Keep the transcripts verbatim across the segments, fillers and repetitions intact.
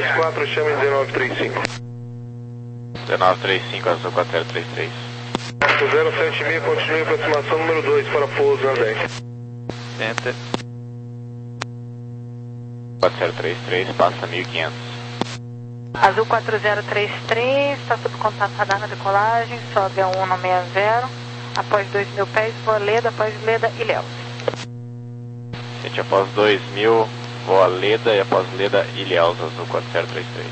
quatro, chame dezenove trinta e cinco. dezenove trinta e cinco, Azul quatro zero três três. zero sete seis, continue aproximação número dois para pouso na dez. Center. quatro zero três três, passa mil e quinhentos. Azul quatro zero três três, está sob contato radar na decolagem, sobe a um no sessenta, após dois mil pés, voa Leda, após Leda, Ilhéus. Gente, após dois mil, voa Leda e após Leda, Ilhéus, Azul quatro zero três três.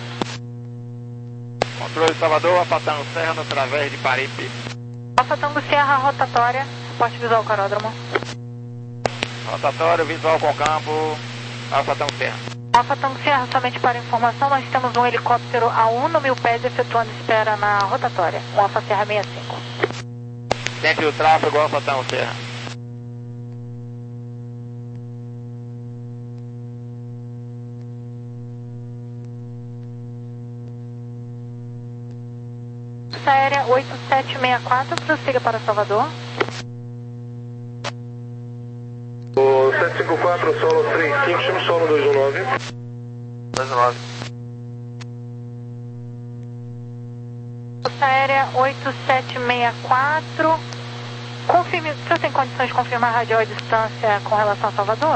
Controle Salvador, Alfa Tango Serra no través de Paripe. Alfa Tango Serra, rotatória, suporte visual caródromo. Rotatório, visual com campo, Alfa Tango Serra. Alfa Tango Serra, somente para informação, nós temos um helicóptero a um no mil pés efetuando espera na rotatória, um Alfa Serra sessenta e cinco. Sente o tráfego, Alfa Tango Serra. Força Aérea oito sete seis quatro, prossiga para Salvador. O sete cinco quatro, solo três cinco, chama o solo dois um nove. dois um nove. Força Aérea oito sete seis quatro, confirme, o senhor tem condições de confirmar a radial e distância com relação a Salvador?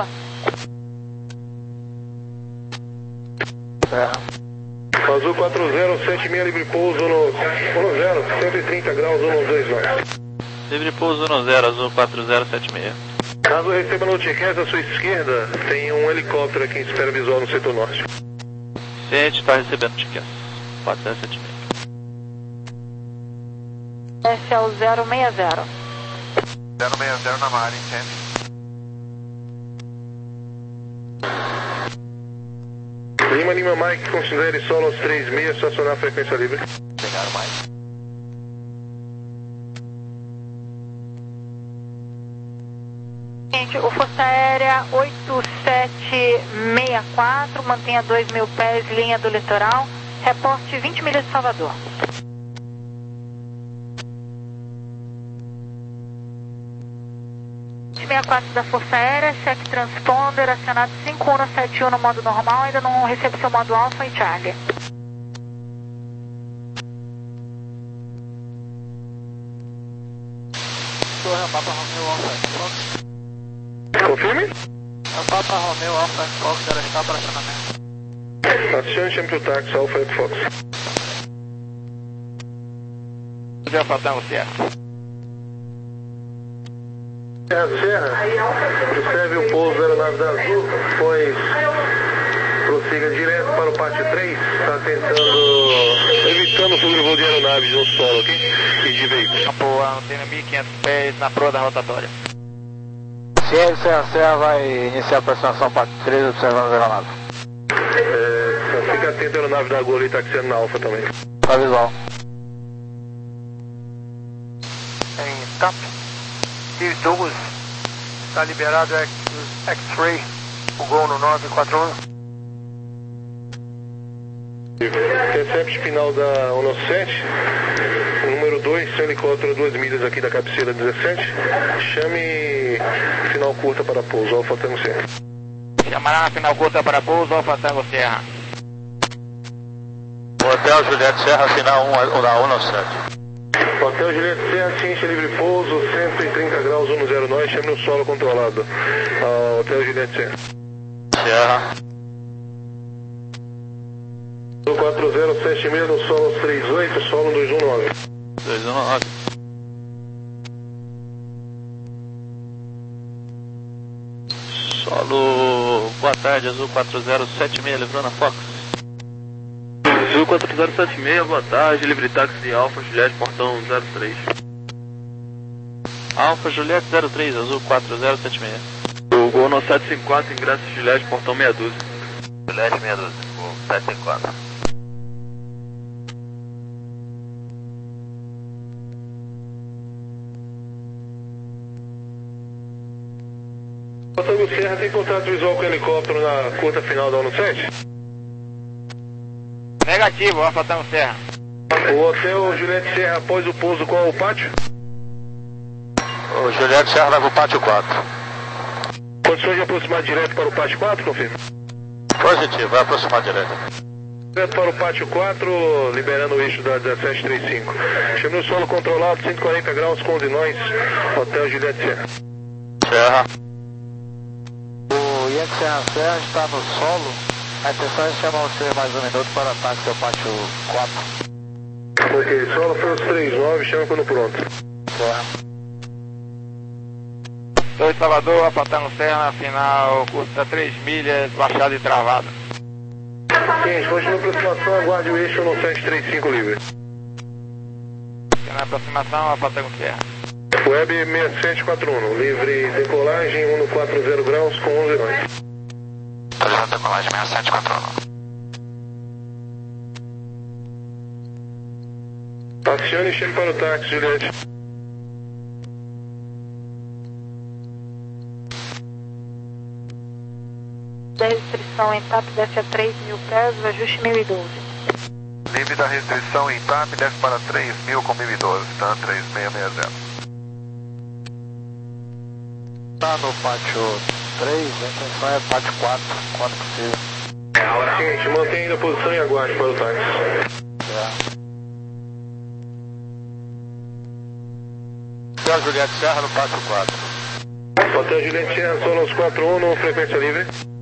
É. Azul quatro zero sete seis, livre pouso no um zero, cento e trinta graus, um dois nove. Livre pouso um zero, Azul quatro zero sete seis. Caso receba notícias à sua esquerda, tem um helicóptero aqui em espera visual no setor norte. Gente, está recebendo tickets. quatro zero sete seis. Esse é o zero seis zero. zero seis zero na Mari, entende? Lima Lima Mike, considere solo três seis, estacionar a frequência livre. Pegaram mais. Gente, o Força Aérea oito sete seis quatro, mantenha dois mil pés, linha do litoral, reporte vinte milhas de Salvador. sessenta e quatro da Força Aérea, check transponder, acionado cinco um sete um no modo normal, ainda não recebe seu modo Alpha e Charlie. Torre, é Papa Romeo Alfa Fox. Confirme? É o Papa Romeo Alfa Fox, ela está para acionamento. Acione sempre o táxi, Alfa Fox. Alfa Tango Serra. Serra Serra, observe o pouso da aeronave da Azul, pois prossiga direto para o pátio três, está tentando, evitando o sobrevoo de aeronave de um solo aqui e de veículos. Boa, antena mil e quinhentos pés na proa da rotatória. Sierra Serra Serra vai iniciar a aproximação pátio três, observando a aeronave. É, fica atento a aeronave da Gol ali, taxiando na Alfa também. Tá visual. Em T A P. Steve Douglas, está liberado X-Ray, o Gol no nove quatro um. Intercept final da um nove sete, número dois, seu helicóptero a duas milhas aqui da cabeceira dezessete, chame final curta para pouso, Alfa Tango Serra. Chamará na final curta para pouso, Alfa Tango Serra. Hotel Juliette Serra, final um da um nove sete. Hotel Juliette Serra, ciência livre pouso, cento e trinta graus, um zero nove, chame no solo controlado. Uh, Hotel Juliette Serra. Serra. quatro zero sete seis no solo três oito, solo dois um nove. dois um nove. Solo, boa tarde, Azul quatro zero sete seis, livrando a Fox. Azul quatro zero sete seis, boa tarde, livre táxi Alfa Juliette, portão zero três. Alfa Juliette zero três, Azul quatro zero sete seis. O Gol no sete cinco quatro, ingresso Juliette, portão meia dúzia. Juliette meia dúzia, Gol sete cinco quatro. Tango Serra tem contato visual com o helicóptero na curta final da um nove sete? Negativo, Alfa Tango Serra. O Hotel Juliette Serra, após o pouso, qual é o pátio? O Juliette Serra vai para o pátio quatro. Condições de aproximar direto para o pátio quatro, confirma? Positivo, vai aproximar direto. Para o pátio quatro, liberando o eixo da dezessete trinta e cinco. Chame no solo controlado, cento e quarenta graus, com onze nós, Hotel Juliette Serra. Serra. O Yankee Serra Serra está no solo. A intenção é chamar você mais um minuto para ataque ao pátio quatro. Ok, solo foi os trinta e nove, chama quando pronto. Serra. dois Salvador, Apatango Serra, na final, curso da três milhas, baixada e travada. Gente, continua a aproximação, aguarde o eixo no sete trinta e cinco livre. Na aproximação, Apatango Serra. Web seis sete quatro um, livre decolagem, cento e quarenta graus, com onze nós. Atualizando decolagem seis sete quatro um. Acione e chegue para o táxi, Juliette. Da restrição em T A P desce a três mil pés, o ajuste mil e doze. Livre da restrição em T A P desce para três mil com mil e doze, tá? três seis seis zero. Está no pátio três, a intenção é pátio quatro, quando possível. Gente, mantenha ainda a posição e aguarde para o táxi. Serra Juliette Serra no pátio quatro. Hotel Juliette Serra, Solos quatro um, no frequência livre.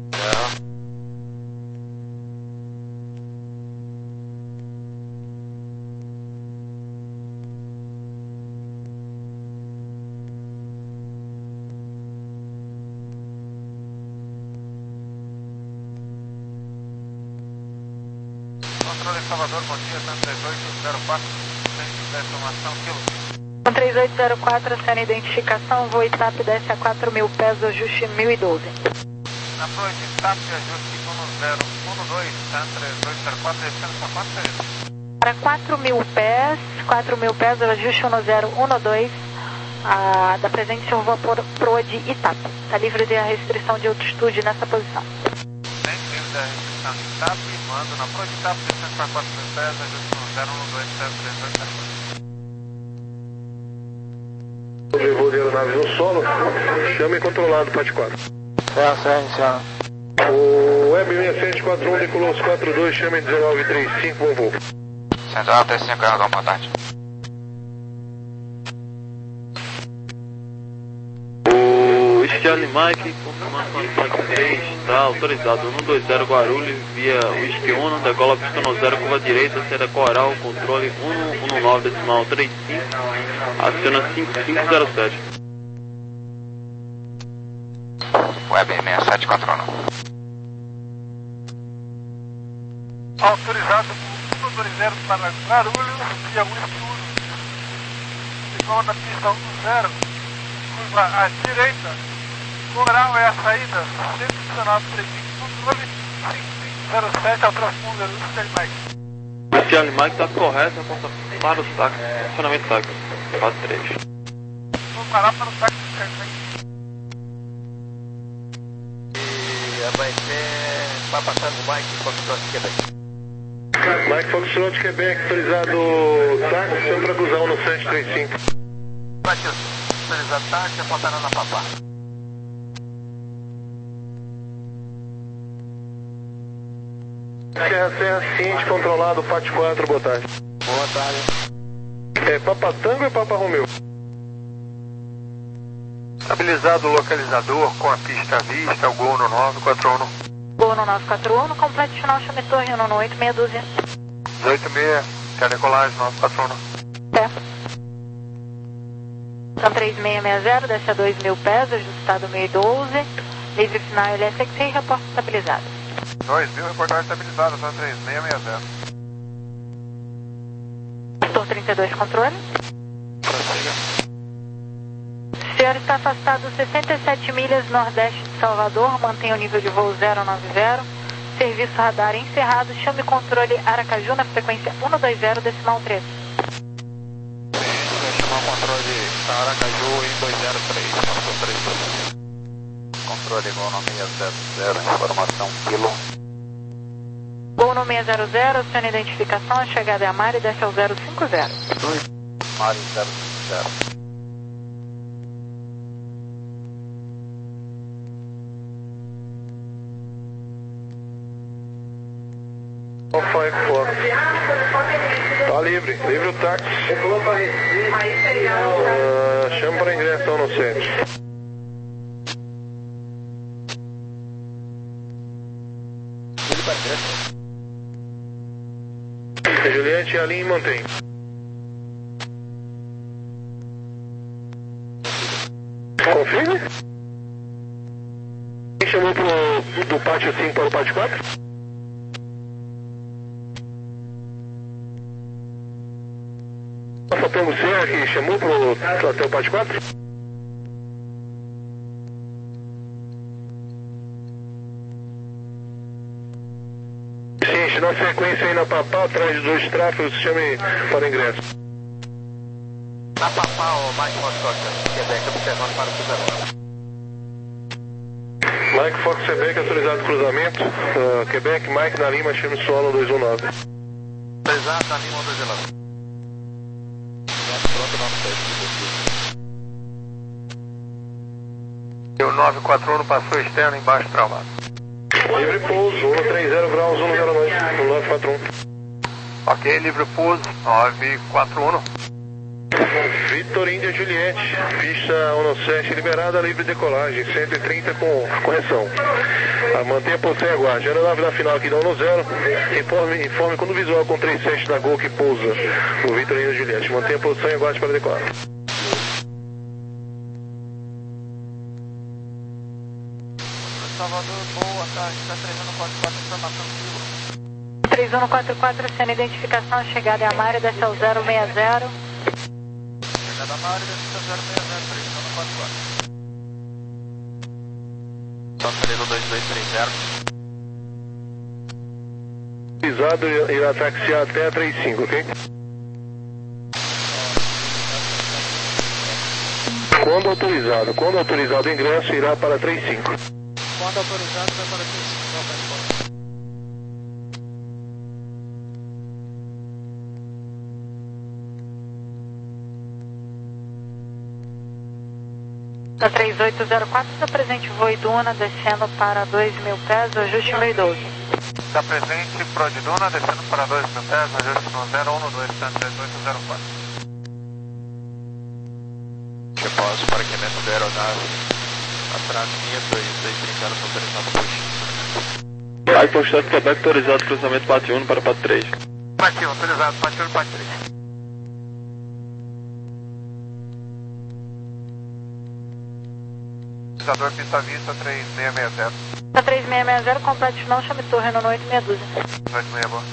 Controle Salvador, bom dia, cento e trinta e oito zero quatro, centro de informação, quilo. Com três oito zero quatro, sem identificação, voo T A P desce a quatro mil pés, o ajuste mil e doze. Na noite, T A P, ajuste um zero um dois, cento e três oito zero quatro, descendo para quatro três. Para quatro mil pés, quatro mil pés, o ajuste um zero um dois, a, da presente o vapor proa de Itap. Está livre da restrição de altitude nessa posição. Nem livre da restrição de Itap, mando na proa de Itap, descendo para quatro mil pés, ajuste um zero um dois, cento e três oito zero quatro. Sobrevoo de aeronaves no solo, chame controlado, pátio quatro. Serra Serra iniciando. O Web seis sete quatro um decolou os quatro dois, chame dezenove trinta e cinco, bom voo. Central trinta e cinco, aerodrome, boa tarde. O Charlie Mike, confirmação de Mike três, está autorizado um dois zero Guarulhos, via Whisky um, decola pista no zero, curva direita, seda coral, controle um um nove, decimal trinta e cinco, aciona cinco cinco zero sete. Web seis sete quatro um. Autorizado um dois zero para Guarulhos, via Whisky um. Decola da pista um zero, curva à direita, coral é a saída, cento e dezenove trinta e cinco, controle cinco cinco zero sete, alteração do Charlie Mike. O Charlie Mike está correto, aponta para o táxi, funcionamento táxi, quatro três. Vou parar para o táxi do Charlie Mike. E vai ser Papa Tango Mike, Foxtrot Quebec. Mike Foxtrot Quebec, autorizado táxi, chame para cruzar no sete trinta e cinco. Bate autorizado táxi, apontaram na Papá. Serra Serra, Cinti, controlado, pátio quatro, boa tarde. Boa tarde. É Papa Tango ou Papa Romeu? Estabilizado o localizador com a pista à vista, o Gol no nove quatro um. Gol no nove quatro um, no completo final, chame torre no oito meia dúzia. dezoito seis, quer decolagem nove quatro um. Pé. São três seis seis zero, desce a dois mil pés, ajustado mil e doze. Livre final L S X e reporte estabilizado. dois mil, reportagem estabilizada, só três seis seis zero. Setor trinta e dois, controle. Prossiga. O senhor está afastado sessenta e sete milhas nordeste de Salvador, mantenha o nível de voo zero nove zero. Serviço radar encerrado, chame controle Aracaju na frequência um dois zero, decimal três. Vai chamar o controle Aracaju em dois zero três, três. Controle igual no seis zero zero, informação quilo. Gol no seis zero zero, sendo identificação, a chegada é a Mari, desce ao zero cinco zero. Mari zero cinco zero. Alfa Mike Fox. Tá livre, livre o táxi. Uh, chama para ingressão no sete. Juliette, alinha e mantém. Confirme. Quem chamou pro, do pátio cinco para o pátio quatro? Só temos você que chamou pro, até o pátio quatro? Sim, na sequência aí na Papá, atrás de dois tráfegos, chame para o ingresso. Na Papá, o Mike Fox, Quebec, observando para o cruzamento. Mike Fox, Quebec, autorizado cruzamento. Uh, Quebec, Mike na Lima, chame solo dois um nove. Autorizado na Lima dois um nove. Pronto, não sei. E o nove quatro um passou externo embaixo travado. Livre pouso, cento e trinta graus, cento e nove, nove quatro um. Ok, livre pouso, nove quatro um. Vitor Índia Juliette, pista cento sete liberada, livre decolagem, cento e trinta com correção. Ah, mantenha a posição e aguarde. Aeronave da final aqui da zero, informe, informe quando o visual com trinta e sete da Gol que pousa o Vitor Índia Juliette. Mantenha a posição e aguarde para decolar. Salvador, boa tarde, está três um quatro quatro, informação Kilo. três um quatro quatro, sendo identificação, chegada em Amário, desce ao zero seis zero. Chegada a Amário, desce ao zero seis zero, três um quatro quatro. São três um dois dois três zero. Pisado irá taxiar até a trinta e cinco, ok? Quando autorizado, quando autorizado o ingresso, irá para trinta e cinco. Quando autorizado, vai para trinta e cinco. Da três oito zero quatro, da presente voo Iduna, descendo para dois mil pés, ajuste mil e doze. Da presente Pro de Duna, descendo para dois mil pés, ajuste no zero um dois três oito zero quatro. Depósito para aquecimento da aeronave. Atrás minha, dois dois três zero, autorizado por X. Aí, postado Quebec, autorizado cruzamento Pátio um para Pátio três. Pátio um, autorizado, Pátio um, Pátio três. Utilizador pista vista três seis seis zero. Da três seis seis zero, complete não, chame torre no oito meia dúzia. oito meia, boa.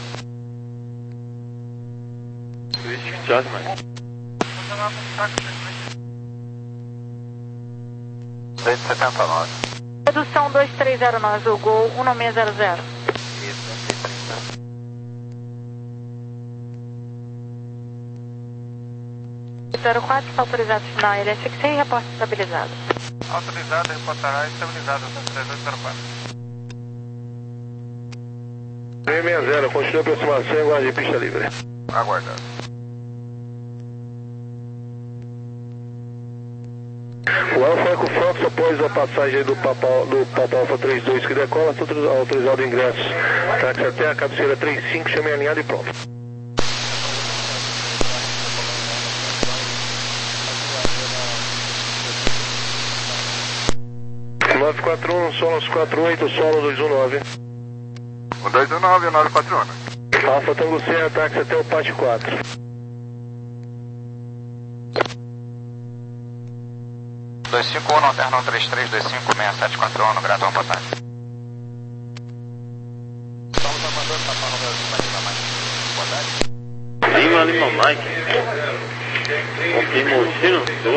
Twist, Charlie, mano. dois setenta e nove. Redução dois três zero nove, o Gol um seis zero zero. zero quatro, está autorizado final L S X e reporte estabilizado. Autorizado, reportará estabilizado, três oito zero quatro. três seis zero, continua a aproximação e aguarde pista livre. Aguardado. O Alfa Eco Fox, após a passagem do Papa, do Papa Alfa trinta e dois que decola, está autorizado o ingresso. Táxi até a cabeceira trinta e cinco, chame alinhado e pronto. nove quatro um, Solos quatro oito, Solo dois um nove. O dois um nove, o nove quatro um. Alfa Tango Serra, táxi até o Pátio quatro. dois cinco um, Alterno um três três, dois cinco seis sete quatro um, no Gradão Passagem. Estamos mandando para o número Lima, Lima Mike. Boa tarde. Lima, Mike. Confirma o destino? Tô.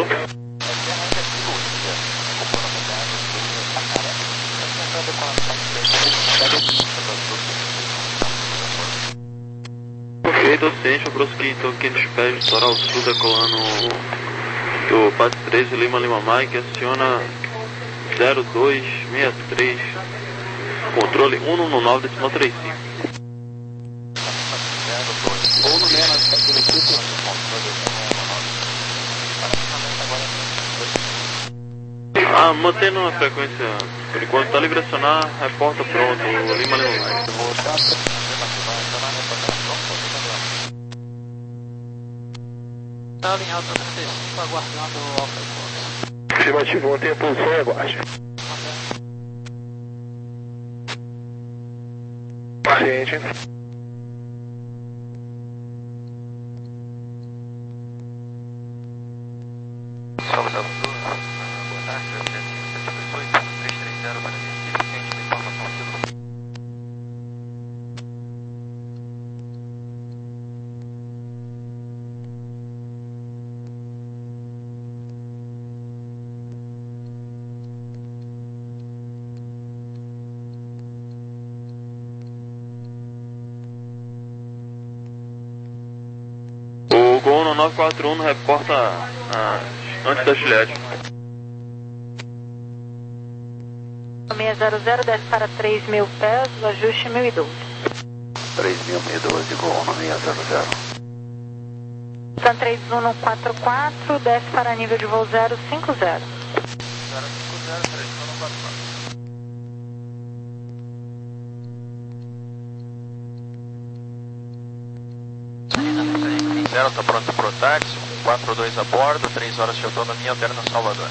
Ok, tô ciente, prosegui então quinhentos pés, litoral sul, decolando do Pátio três, Lima, Lima, Mike, aciona zero dois seis três, controle um um nove, decimal trinta e cinco. Ah, mantendo a frequência, por enquanto tá livre acionar, reporta pronto, Lima, Lima, Mike. Está alinhado na trinta e cinco, aguardando o Alpha Fox. Afirmativo, mantém a posição e aguarde. Paciente. Salvador Sul, boa tarde, sete oito, três três zero para Recife, ciente da informação civil. O Gol no nove quatro um reporta ah, antes da Chilete. seis zero zero desce para três mil pés, o ajuste mil e doze. três mil e doze, Gol no seis zero zero. Sun três um um quatro quatro, desce para nível de voo zero cinco zero. zero cinco zero, três um um quatro quatro. Zero, está pronto para o táxi, quatro dois a bordo, três horas de autonomia, alterna Salvador.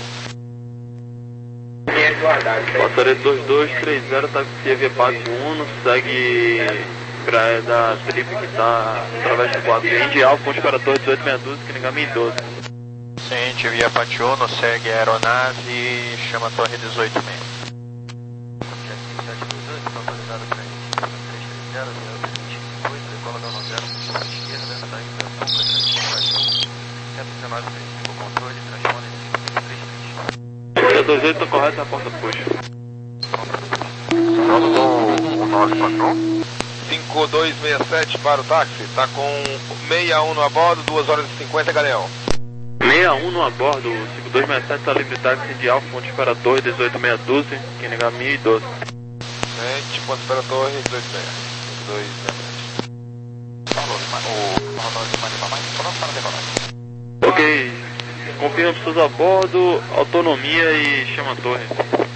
Passaredo dois dois três zero, taxi via Pátio um, segue praia da Trip que está através de quatro. Indy Alfa, ponte para dois dezoito seis doze, que ligamento doze. Ciente via Pátio um, segue a aeronave e chama a torre dezoito seis. dois oito está correto na porta puxa. O nove quatro um. cinco dois seis sete para o táxi, está com sessenta e um no a bordo, duas horas e cinquenta, Galeão. sessenta e um no a bordo, cinco dois seis sete está livre táxi de Alfa, ponte para dois dezoito seis doze, que liga mil e doze. Gente, ponto para a torre, dezoito seis. cinco dois seis sete. Ok, confirma pessoas a bordo, autonomia e chama a torre.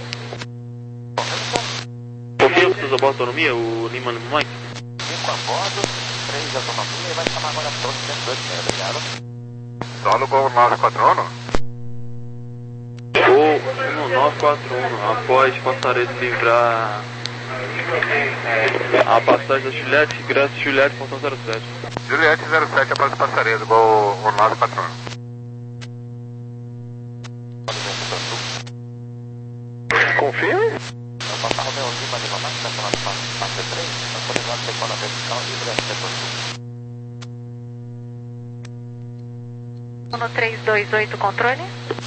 Confirma pessoas a bordo, autonomia, o Lima Lima Mike. cinco a bordo, três autonomia e vai chamar agora a torre cento e dois seis, obrigado. Só no Gol nove quatro um? Gol um nove quatro um, após passaredo livrar a passagem da Juliette, ingresso Juliette, portão zero sete. Juliette zero sete, após o passaredo, Gol nove quatro um. Confirme? Eu passar o meu Lima Lima Mike, está falando para a C três, autorizado para a vertical e ingresso setor sul. No três dois oito, controle.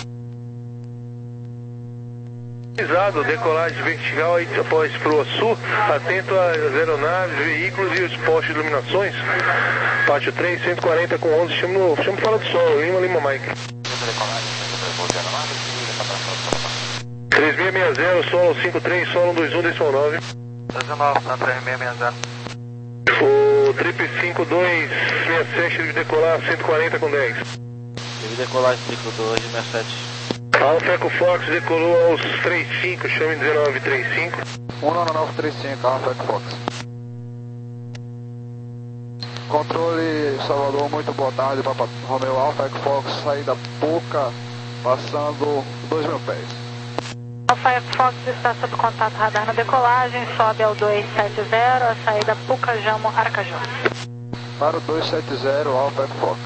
Decolagem vertical aí após Proa Sul, atento às aeronaves, veículos e os postos de iluminações. Pátio três, cento e quarenta com onze, chama no, chama fora do sol, Lima Lima Mike. três seis seis zero, solo cinco três, solo dois um, decimal nove. dezenove, tá três seis seis zero. O Trip cinco dois seis sete deve decolar cento e quarenta com dez. Deve decolar cinco dois seis sete. Alfa Eco Fox decolou aos trinta e cinco, chame dezenove trinta e cinco. um nove nove três cinco, Alfa Eco Fox. Controle Salvador, muito boa tarde, Papa Romeo Alfa Eco Fox, saída Puca, passando dois mil pés. Alfa Eco Fox está sob contato radar na decolagem, sobe ao dois sete zero, a saída Puca Jamo Aracaju. Para o dois sete zero, Alfa Eco Fox.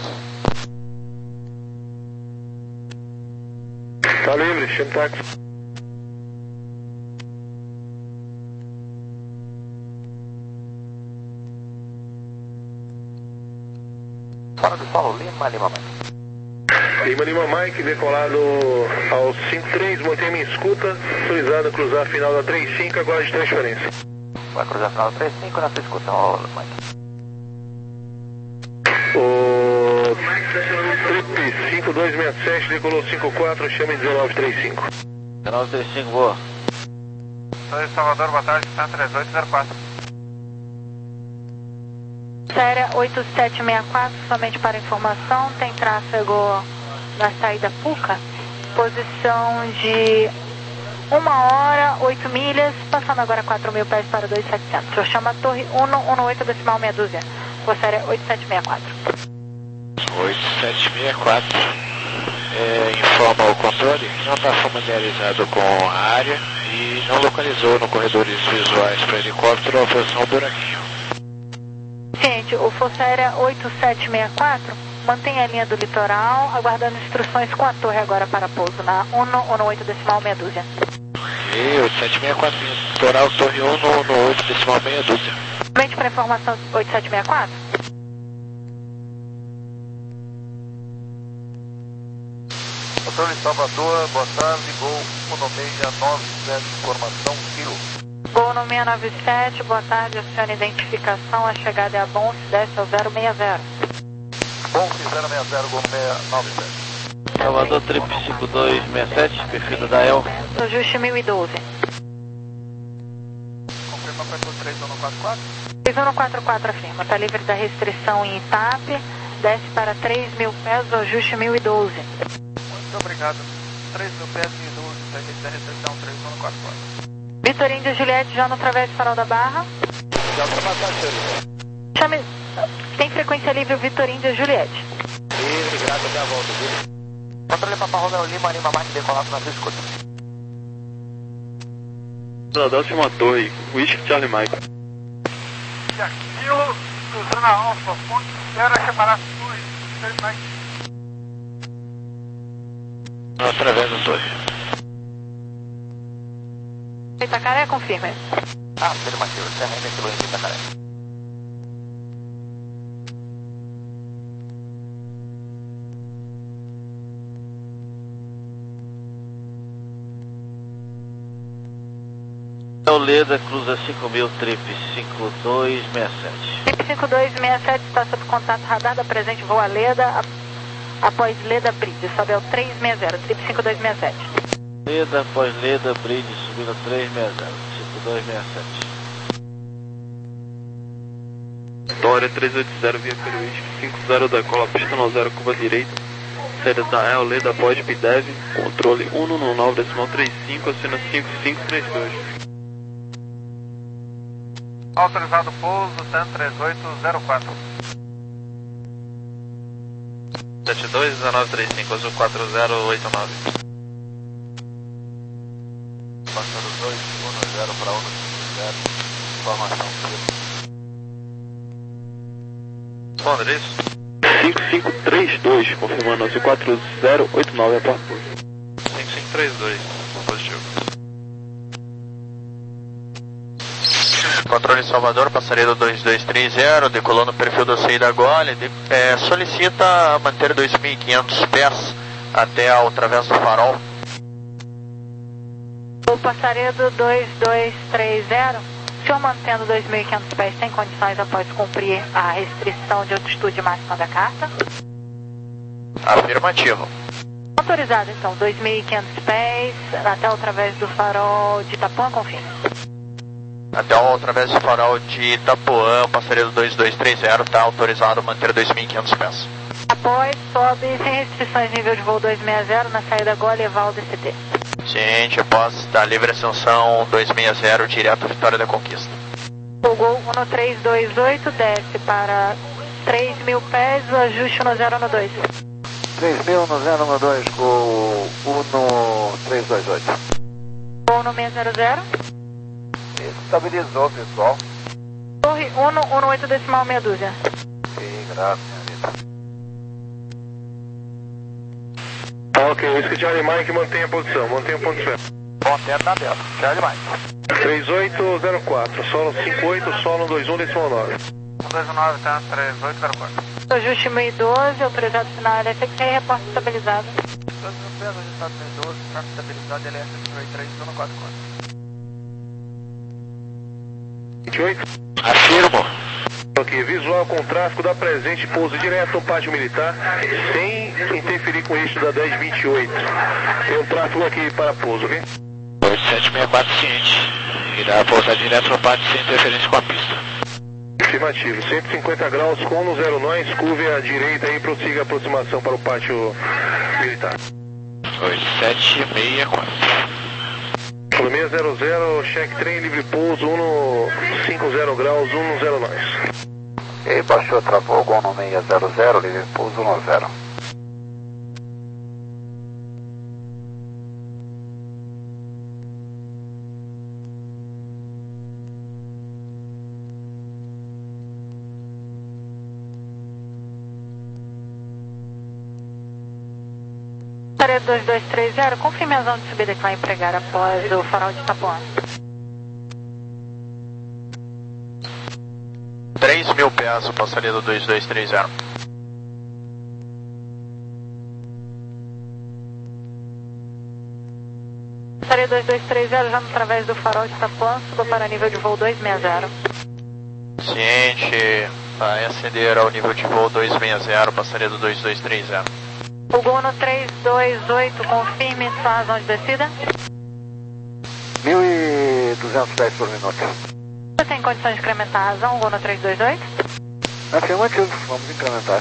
Tá livre, chama táxi. Fora do solo, Lima Lima Mike. Lima Lima Mike, decolado ao cinco três, mantenha minha escuta, autorizado a cruzar a final da trinta e cinco, agora de transferência. Vai cruzar a final da trinta e cinco na sua escuta, ó, Mike. O Trip cinco dois seis sete decolou cinco quatro, chame dezenove trinta e cinco. dezenove trinta e cinco, boa. Torre Salvador, boa tarde, cento e três oito zero quatro. Séria oito sete seis quatro, somente para informação, tem tráfego na saída Puca, posição de uma hora, oito milhas, passando agora quatro mil pés para dois mil e setecentos. O senhor chama a torre um um oito decimal meia dúzia, por série oito sete seis quatro. oito sete seis quatro, é, informa o controle, não está familiarizado com a área e não localizou no corredores visuais para helicóptero a posição buraquinho. Ciente, o Força Aérea oito sete seis quatro mantém a linha do litoral, aguardando instruções com a torre agora para pouso na um um oito decimal meia dúzia. E oito sete seis quatro, litoral, torre um um oito decimal meia dúzia. Mente para informação oito sete seis quatro. Controle Salvador, boa tarde, Gol um seis nove sete, informação, Kilo. Gol no seis nove sete, boa tarde, acione identificação, a chegada é a Bonce, desce ao zero seis zero. Bonce zero seis zero, Gol seis nove sete. Salvador, trip cinco dois seis sete, perfil da El. Ajuste mil e doze. Confirma para o três um quatro quatro. três um quatro quatro afirma, está livre da restrição em Itape, desce para três mil pés, ajuste mil e doze. Muito obrigado. três mil pés e doze, da restrição três um quatro quatro. Vitor Índia Juliette já no Travesse Farol da Barra. Já ultrapassar, senhorita. Chame... Tem frequência livre o Vitor Índia Juliette. Livre, graças, até a volta, viu? Controle Papa Romeo Lima, Lima Mike, decolado na escuta. Philadelphia uma torre, Whisky Charlie Mike. E aquilo, Suzana Alfa, ponte zero, chamará torre, Charlie Mike. Através da torre. Itacaré, confirma. Ah, afirmativo, Serra M S Luiz, Itacaré. Leda, cruza cinco mil, trip cinco dois seis sete. Trip cinco dois seis sete está sob contato radar da presente voo a Leda, a, após Leda Bridge, sobe ao três seis zero, trip cinco dois seis sete. Leda, após Leda Bridge, subindo três seis zero, cinco dois seis sete. Vitória três oito zero, via pelo Whisky cinco zero, decola pista no zero, curva direita. Saída da El, Leda, após P D E V, controle um um nove decimal trinta e cinco, assina cinco cinco três dois. Autorizado pouso, T A M três oito zero quatro. sete dois um nove três cinco, azul quatro zero oito nove. Passando dois um zero para um cinco zero, informação civil. Responde isso? cinco cinco três dois, confirmando, azul quatro zero oito nove, aporte. cinco cinco três dois, positivo. Controle Salvador, passaria do dois dois três zero, decolou no perfil da saída Gole, de, é, solicita manter dois mil e quinhentos pés até ao Travesso do Farol. O passaria do dois dois três zero, o senhor mantendo dois mil e quinhentos pés tem condições após cumprir a restrição de altitude máxima da carta? Afirmativo. Autorizado então, dois mil e quinhentos pés até o Travesso do Farol de Itapuã, confirma. Até o Travesso do Farol de Itapuã, passaria do dois dois três zero, está autorizado a manter dois mil e quinhentos pés. Após, sobe sem restrições nível de voo dois seis zero na saída Gole Evaldo C T. Ciente, após da livre ascensão dois seis zero, direto à Vitória da Conquista. O Gol um três dois oito desce para três mil pés, o ajuste no zero um dois. três mil no zero um dois, Gol um três dois oito. Gol no seis zero zero. Estabilizou, pessoal. Torre um um oito decimal meia dúzia. Sim, graças, senhorita. Ok, Whisky Charlie Mike, mantenha a posição, mantenha o ponto certo. Bom tempo na dentro, Charlie Mike. três oito zero quatro, solo cinco oito, solo dois um decimal nove. um dois nove, T A M três oito zero quatro. Ajuste mil e doze, autorizado final L F Q, reporte estabilizado. dois mil pés, ajustado mil e doze, tráfego estabilizado, L F Q três um quatro quatro. vinte e oito. Afirmo. Ok, visual com tráfego da presente, pouso direto no pátio militar, sem interferir com o eixo da dez vinte e oito. Tem um tráfego aqui para pouso, ok? oito sete seis quatro, ciente. Irá pousar direto no pátio sem interferência com a pista. Afirmativo, cento e cinquenta graus, com no zero nós, curve à direita e prossiga a aproximação para o pátio militar. oito sete seis quatro. seis zero zero, check trem, livre pouso, um cinco zero graus, um no zero nós. E baixou, travou, Gol no seis zero zero, livre pouso um zero. dois dois três zero, confirme a zona de subida que vai empregar após o farol de Itapuã. três mil pés, passaria do dois dois três zero. Passaria dois dois três zero, já através do farol de Itapuã, suba para nível de voo dois seis zero. Ciente, vai ascender ao nível de voo dois seis zero, passaria do dois dois três zero. O Gol no três dois oito, confirme sua razão de descida. mil e duzentos pés por minuto. Você tem condições de incrementar a razão, Gol no três dois oito? Afirmativo, vamos incrementar.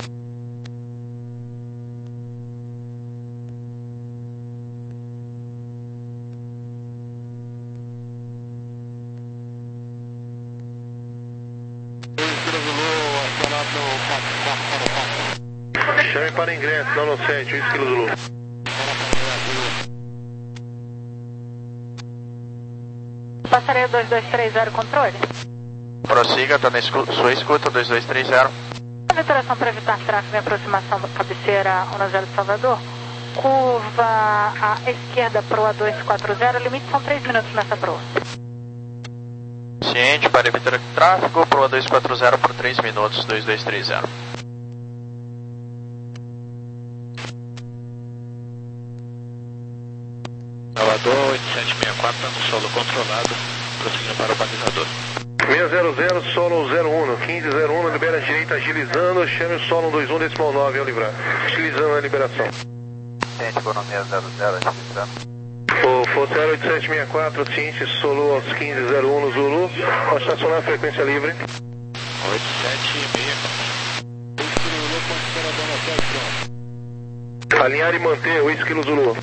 Chame para ingresso, não no sete, Whisky Zulu. Passaria dois dois três zero, controle. Prossiga, está na escu sua escuta, dois dois três zero. A veteração para evitar tráfego em aproximação da cabeceira um zero de Salvador. Curva à esquerda, proa dois quatro zero, limite são três minutos nessa proa. Ciente, para evitar tráfego, proa dois quatro zero por três minutos, dois dois três zero. Salvador oito sete seis quatro, no solo controlado, prosseguindo para o balizador. seis zero zero, solo zero um, quinze zero um, libera a direita, agilizando, chame o solo dois um, decimal nove ao livrar. Agilizando a liberação. Ciente, Gol no seis zero zero, agilizando. O Foto zero oito sete seis quatro, ciente, solo aos quinze zero um no Zulu, pode estacionar a frequência livre. oito sete seis quatro. Alinhar e manter, Whisky no Zulu.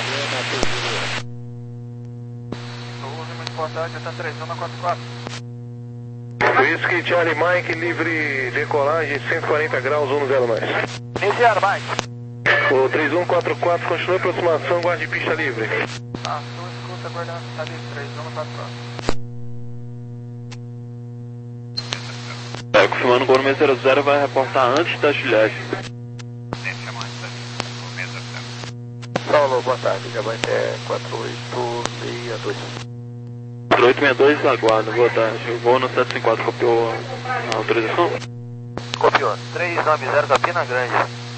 Importante, está três um quatro quatro. Whisky Charlie Mike, livre decolagem, cento e quarenta graus, um zero mais. Iniciar, Mike. O três um quatro quatro, continua a aproximação, guarde pista livre. Ah, sua escuta, aguardando, está livre, três um quatro quatro. É, confirmando o Gol no seis zero zero, vai reportar antes da Juliette. Saulo, boa tarde, Gabante é quatro oito seis dois. quatro oito seis dois, aguardo, boa tarde. O Gol no sete cinco quatro copiou a autorização? Copiou, três nove zero, Campina Grande.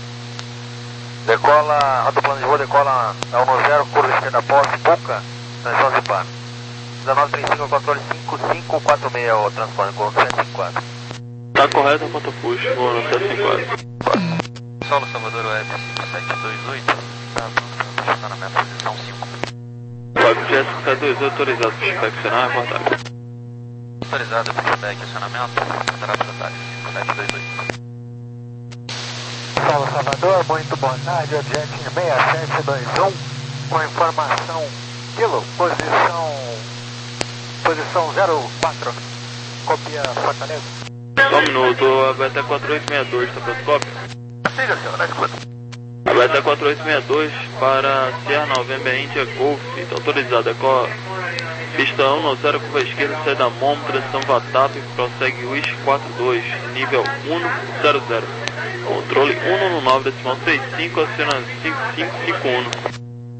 Decola, rodoplano de voo, decola a um zero, curva esquerda, posse, Puca, transição de par. dezenove trinta e cinco, controle cinco cinco quatro seis, o transpone, Gol no sete cinco quatro. Tá correto a conta push, Gol no sete cinco quatro. Solo Salvador Web sete dois oito, tá, está na minha posição cinco. Web Jet sete dois oito, autorizado para inspecionar, reportagem. Autorizado para feedback, acionamento, entrada da tarde, sete dois oito. Solo Salvador, muito boa tarde, Jet seis sete dois um, com informação, quilo, posição, posição zero quatro, copia Fortaleza. Só um minuto, a B T quatro oito seis dois, está pronto, cópia? Siga, senhor, na escuta. A B T quatro oito seis dois para Sierra November India Golf, está autorizado, é com pista um zero, curva esquerda, saída Mom, transição Vatap, prossegue Wish quatro dois, nível um zero zero. Controle um um nove, decimal sessenta e cinco, aciona cinco cinco cinco um.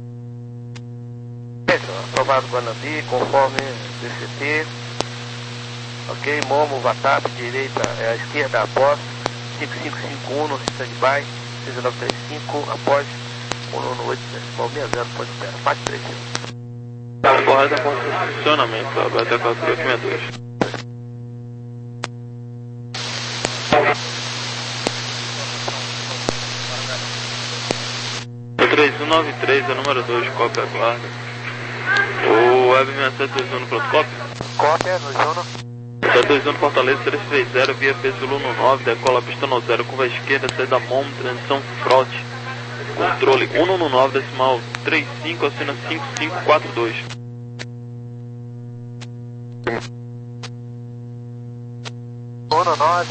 Aprovado Guanambi, conforme D C T. Ok, Momo, Vatap, direita, é a esquerda, após, cinco cinco cinco um no stand-by, seis nove três cinco, após, um um oito, decimal seis zero, pode esperar, parte três. Tá correto a conta de funcionamento, a B T quatro oito seis dois. três um nove três é número dois, cópia, guarda. O Web seis sete dois um no pronto, cópia? Cópia, no Juno. sete dois um Fortaleza três três zero, via P Zulu no nove, decola pista no zero, curva esquerda, saída Mom, transição Frote. Controle um um nove, decimal trinta e cinco, assina cinco cinco quatro dois. um nove.